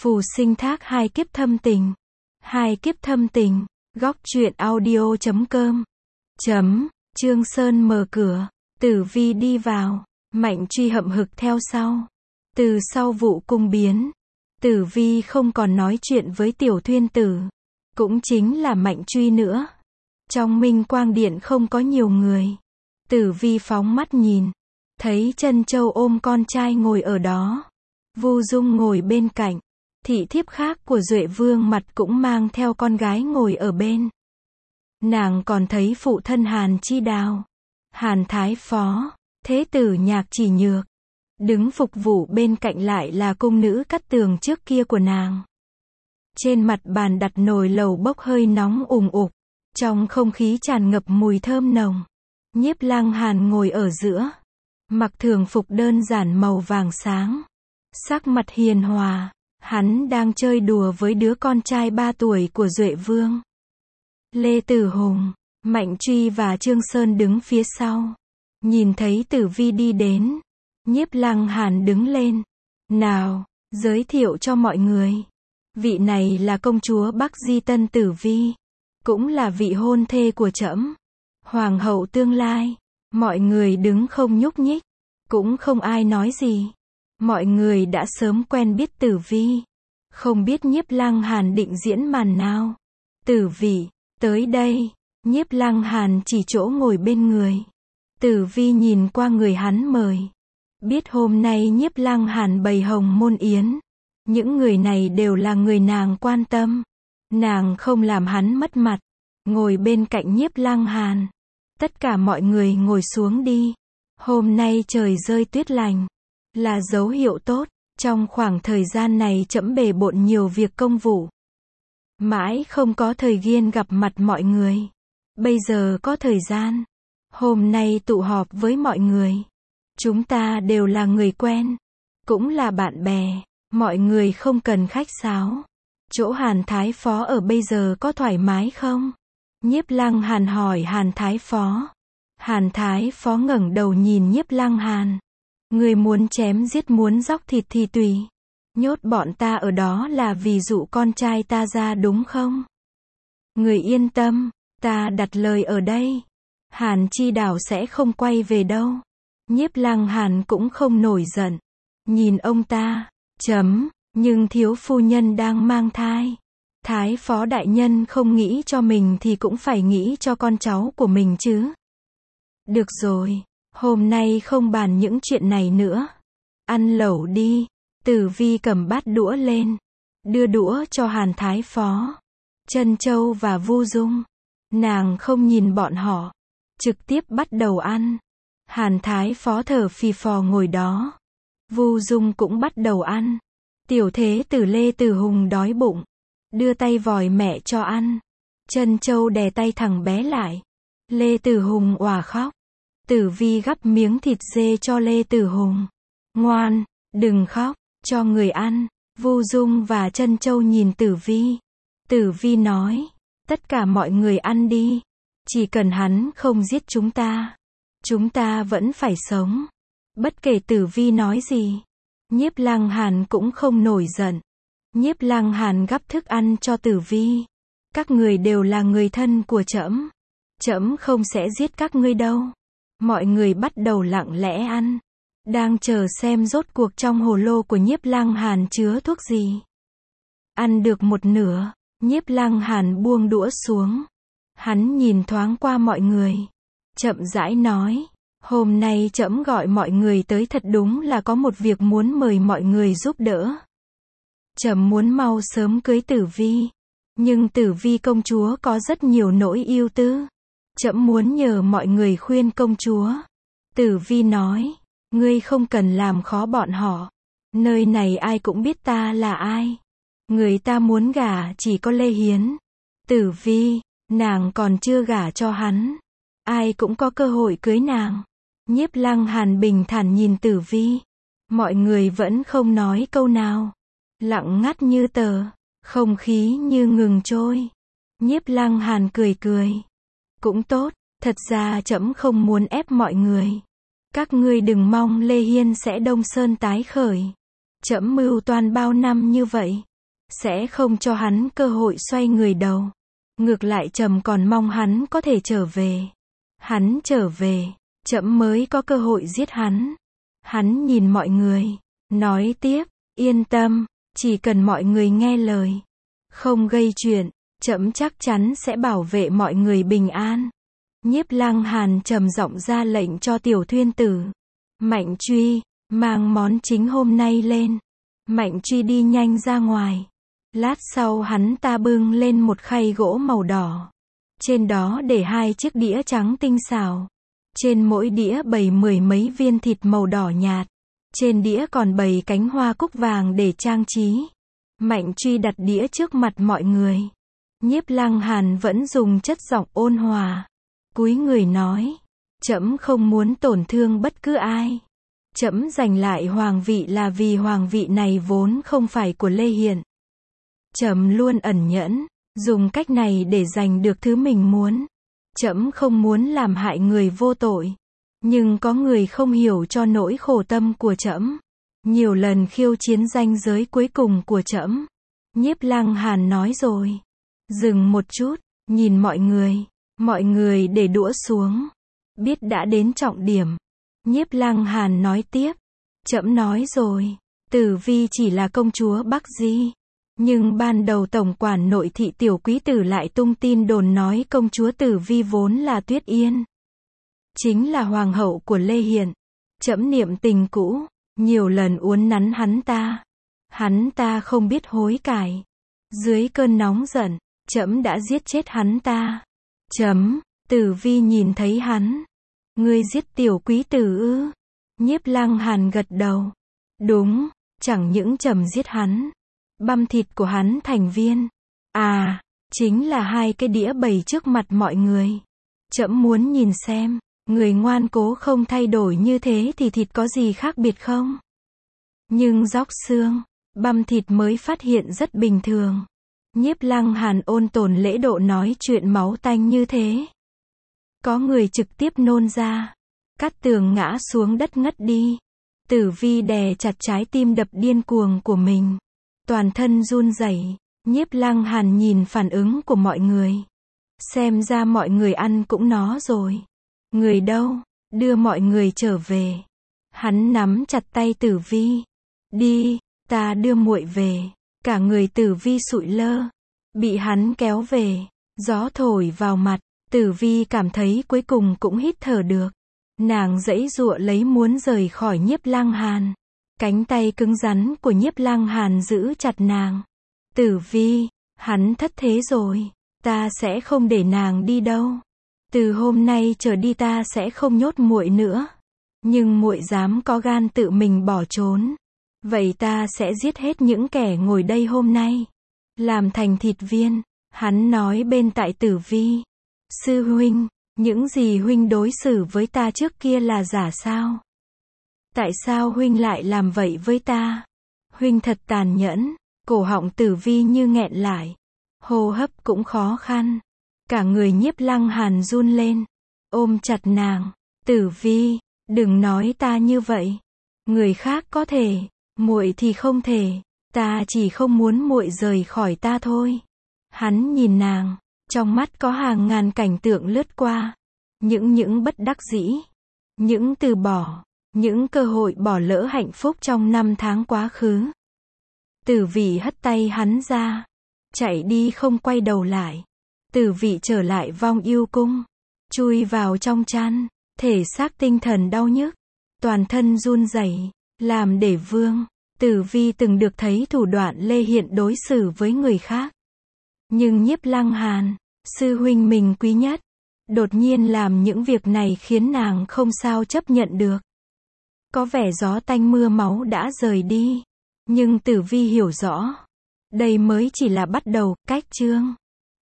Phù sinh thác hai kiếp thâm tình. Hai kiếp thâm tình. Góc truyện audio.com. Trương Sơn mở cửa. Tử Vi đi vào. Mạnh Truy hậm hực theo sau. Từ sau vụ cung biến, Tử Vi không còn nói chuyện với Tiểu Thuyên Tử. Cũng chính là Mạnh Truy nữa. Trong Minh Quang Điện không có nhiều người. Tử Vi phóng mắt nhìn. Thấy Trân Châu ôm con trai ngồi ở đó. Vu Dung ngồi bên cạnh. Thị thiếp khác của Duệ Vương Mặt cũng mang theo con gái ngồi ở bên. Nàng còn thấy phụ thân Hàn Chi Đào, Hàn Thái Phó, Thế tử Nhạc Chỉ Nhược. Đứng phục vụ bên cạnh lại là cung nữ Cát Tường trước kia của nàng. Trên mặt bàn đặt nồi lẩu bốc hơi nóng ùn ục. Trong không khí tràn ngập mùi thơm nồng. Nhiếp Lăng Hàn ngồi ở giữa. Mặc thường phục đơn giản màu vàng sáng. Sắc mặt hiền hòa. Hắn đang chơi đùa với đứa con trai 3 tuổi của Duệ Vương. Lê Tử Hùng, Mạnh Truy và Trương Sơn đứng phía sau. Nhìn thấy Tử Vi đi đến. Nhiếp Lăng Hàn đứng lên. Nào, giới thiệu cho mọi người. Vị này là công chúa Bắc Di Tân Tử Vi. Cũng là vị hôn thê của trẫm. Hoàng hậu tương lai. Mọi người đứng không nhúc nhích. Cũng không ai nói gì. Mọi người đã sớm quen biết Tử Vi. Không biết Nhiếp Lăng Hàn định diễn màn nào. Tử Vi, tới đây. Nhiếp Lăng Hàn chỉ chỗ ngồi bên người. Tử Vi nhìn qua người hắn mời. Biết hôm nay Nhiếp Lăng Hàn bày hồng môn yến. Những người này đều là người nàng quan tâm. Nàng không làm hắn mất mặt. Ngồi bên cạnh Nhiếp Lăng Hàn. Tất cả mọi người ngồi xuống đi. Hôm nay trời rơi tuyết lành. Là dấu hiệu tốt. Trong khoảng thời gian này trẫm bề bộn nhiều việc công vụ. Mãi không có thời gian gặp mặt mọi người. Bây giờ có thời gian. Hôm nay tụ họp với mọi người. Chúng ta đều là người quen. Cũng là bạn bè. Mọi người không cần khách sáo. Chỗ Hàn Thái Phó ở bây giờ có thoải mái không? Nhiếp Lăng Hàn hỏi Hàn Thái Phó. Hàn Thái Phó ngẩng đầu nhìn Nhiếp Lăng Hàn. Người muốn chém giết muốn dóc thịt thì tùy. Nhốt bọn ta ở đó là vì dụ con trai ta ra đúng không? Người yên tâm, ta đặt lời ở đây. Hàn Chi Đào sẽ không quay về đâu. Nhiếp Lăng Hàn cũng không nổi giận. Nhìn ông ta, nhưng thiếu phu nhân đang mang thai. Thái Phó đại nhân không nghĩ cho mình thì cũng phải nghĩ cho con cháu của mình chứ. Được rồi, hôm nay không bàn những chuyện này nữa. Ăn lẩu đi. Tử Vi cầm bát đũa lên. Đưa đũa cho Hàn Thái Phó, Trân Châu và Vu Dung. Nàng không nhìn bọn họ. Trực tiếp bắt đầu ăn. Hàn Thái Phó thở phì phò ngồi đó. Vu Dung cũng bắt đầu ăn. Tiểu thế tử Lê Tử Hùng đói bụng. Đưa tay vòi mẹ cho ăn. Trân Châu đè tay thằng bé lại. Lê Tử Hùng òa khóc. Tử Vi gắp miếng thịt dê cho Lê Tử Hùng. Ngoan, đừng khóc, cho người ăn. Vu Dung và Trân Châu nhìn Tử Vi. Tử Vi nói, tất cả mọi người ăn đi. Chỉ cần hắn không giết chúng ta vẫn phải sống. Bất kể Tử Vi nói gì. Nhiếp Lăng Hàn cũng không nổi giận. Nhiếp Lăng Hàn gắp thức ăn cho Tử Vi. Các người đều là người thân của trẫm. Trẫm không sẽ giết các ngươi đâu. Mọi người bắt đầu lặng lẽ ăn. Đang chờ xem rốt cuộc trong hồ lô của Nhiếp Lăng Hàn chứa thuốc gì. Ăn được một nửa, Nhiếp Lăng Hàn buông đũa xuống. Hắn nhìn thoáng qua mọi người. Chậm rãi nói. Hôm nay trẫm gọi mọi người tới thật đúng là có một việc muốn mời mọi người giúp đỡ. Trẫm muốn mau sớm cưới Tử Vi. Nhưng Tử Vi công chúa có rất nhiều nỗi ưu tư. Trẫm muốn nhờ mọi người khuyên công chúa. Tử Vi nói. Ngươi không cần làm khó bọn họ. Nơi này ai cũng biết ta là ai. Người ta muốn gả chỉ có Lê Hiến. Tử Vi, nàng còn chưa gả cho hắn. Ai cũng có cơ hội cưới nàng. Nhiếp Lăng Hàn bình thản nhìn Tử Vi. Mọi người vẫn không nói câu nào. Lặng ngắt như tờ. Không khí như ngừng trôi. Nhiếp Lăng Hàn cười cười. Cũng tốt, thật ra trẫm không muốn ép mọi người. Các ngươi đừng mong Lê Hiên sẽ Đông Sơn tái khởi. Trẫm mưu toan bao năm như vậy. sẽ không cho hắn cơ hội xoay người đầu. Ngược lại trẫm còn mong hắn có thể trở về. Hắn trở về, trẫm mới có cơ hội giết hắn. Hắn nhìn mọi người, nói tiếp, yên tâm, chỉ cần mọi người nghe lời, không gây chuyện, trẫm chắc chắn sẽ bảo vệ mọi người bình an. Nhiếp Lăng Hàn trầm giọng ra lệnh cho Tiểu Thuyên Tử. Mạnh Truy, mang món chính hôm nay lên. Mạnh Truy đi nhanh ra ngoài. Lát sau hắn ta bưng lên một khay gỗ màu đỏ. Trên đó để 2 chiếc đĩa trắng tinh xảo. Trên mỗi đĩa bày 10 mấy viên thịt màu đỏ nhạt. Trên đĩa còn bày cánh hoa cúc vàng để trang trí. Mạnh Truy đặt đĩa trước mặt mọi người. Nhiếp Lăng Hàn vẫn dùng chất giọng ôn hòa. Cúi người nói, trẫm không muốn tổn thương bất cứ ai. Trẫm giành lại hoàng vị là vì hoàng vị này vốn không phải của Lê Hiện. Trẫm luôn ẩn nhẫn, dùng cách này để giành được thứ mình muốn. Trẫm không muốn làm hại người vô tội. Nhưng có người không hiểu cho nỗi khổ tâm của trẫm. Nhiều lần khiêu chiến ranh giới cuối cùng của trẫm. Nhiếp Lăng Hàn nói rồi. Dừng một chút, nhìn mọi người. Mọi người để đũa xuống. Biết đã đến trọng điểm. Nhiếp Lăng Hàn nói tiếp. Trẫm nói rồi. Tử Vi chỉ là công chúa Bắc Di. Nhưng ban đầu tổng quản nội thị Tiểu Quý Tử lại tung tin đồn nói công chúa Tử Vi vốn là Tuyết Yên. Chính là hoàng hậu của Lê Hiện. Trẫm niệm tình cũ. Nhiều lần uốn nắn hắn ta. Hắn ta không biết hối cải. Dưới cơn nóng giận, trẫm đã giết chết hắn ta. Tử Vi nhìn thấy hắn. Ngươi giết Tiểu Quý Tử ư? Nhiếp Lăng Hàn gật đầu. Đúng, chẳng những trẫm giết hắn, băm thịt của hắn thành viên. À, chính là 2 cái đĩa bày trước mặt mọi người. Trẫm muốn nhìn xem, người ngoan cố không thay đổi như thế thì thịt có gì khác biệt không? Nhưng róc xương, băm thịt mới phát hiện rất bình thường. Nhiếp Lăng Hàn ôn tồn lễ độ nói chuyện máu tanh như thế. Có người trực tiếp nôn ra. Cát Tường ngã xuống đất ngất đi. Tử Vi đè chặt trái tim đập điên cuồng của mình. Toàn thân run rẩy. Nhiếp Lăng Hàn nhìn phản ứng của mọi người. Xem ra mọi người ăn cũng nó rồi. Người đâu? Đưa mọi người trở về. Hắn nắm chặt tay Tử Vi. Đi, ta đưa muội về. Cả người Tử Vi sụi lơ. Bị hắn kéo về. Gió thổi vào mặt. Tử Vi cảm thấy cuối cùng cũng hít thở được. Nàng giãy giụa lấy muốn rời khỏi Nhiếp Lăng Hàn. Cánh tay cứng rắn của Nhiếp Lăng Hàn giữ chặt nàng. Tử Vi, hắn thất thế rồi. Ta sẽ không để nàng đi đâu. Từ hôm nay trở đi ta sẽ không nhốt muội nữa. Nhưng muội dám có gan tự mình bỏ trốn. Vậy ta sẽ giết hết những kẻ ngồi đây hôm nay. Làm thành thịt viên. Hắn nói bên tai Tử Vi. Sư huynh, những gì huynh đối xử với ta trước kia là giả sao? Tại sao huynh lại làm vậy với ta? Huynh thật tàn nhẫn. Cổ họng Tử Vi như nghẹn lại. Hô hấp cũng khó khăn. Cả người Nhiếp Lăng Hàn run lên. Ôm chặt nàng. Tử Vi, đừng nói ta như vậy. Người khác có thể, muội thì không thể. Ta chỉ không muốn muội rời khỏi ta thôi. Hắn nhìn nàng. Trong mắt có hàng ngàn cảnh tượng lướt qua. Những bất đắc dĩ. Những từ bỏ. Những cơ hội bỏ lỡ hạnh phúc trong 5 tháng quá khứ. Tử Vi hất tay hắn ra. Chạy đi không quay đầu lại. Tử Vi trở lại Vong Yêu Cung. Chui vào trong chăn. Thể xác tinh thần đau nhức. Toàn thân run rẩy. Làm để vương. Tử Vi từng được thấy thủ đoạn Lê Hiện đối xử với người khác. Nhưng Nhiếp Lăng Hàn, sư huynh mình quý nhất, đột nhiên làm những việc này khiến nàng không sao chấp nhận được. Có vẻ gió tanh mưa máu đã rời đi. Nhưng Tử Vi hiểu rõ. Đây mới chỉ là bắt đầu, cách chương.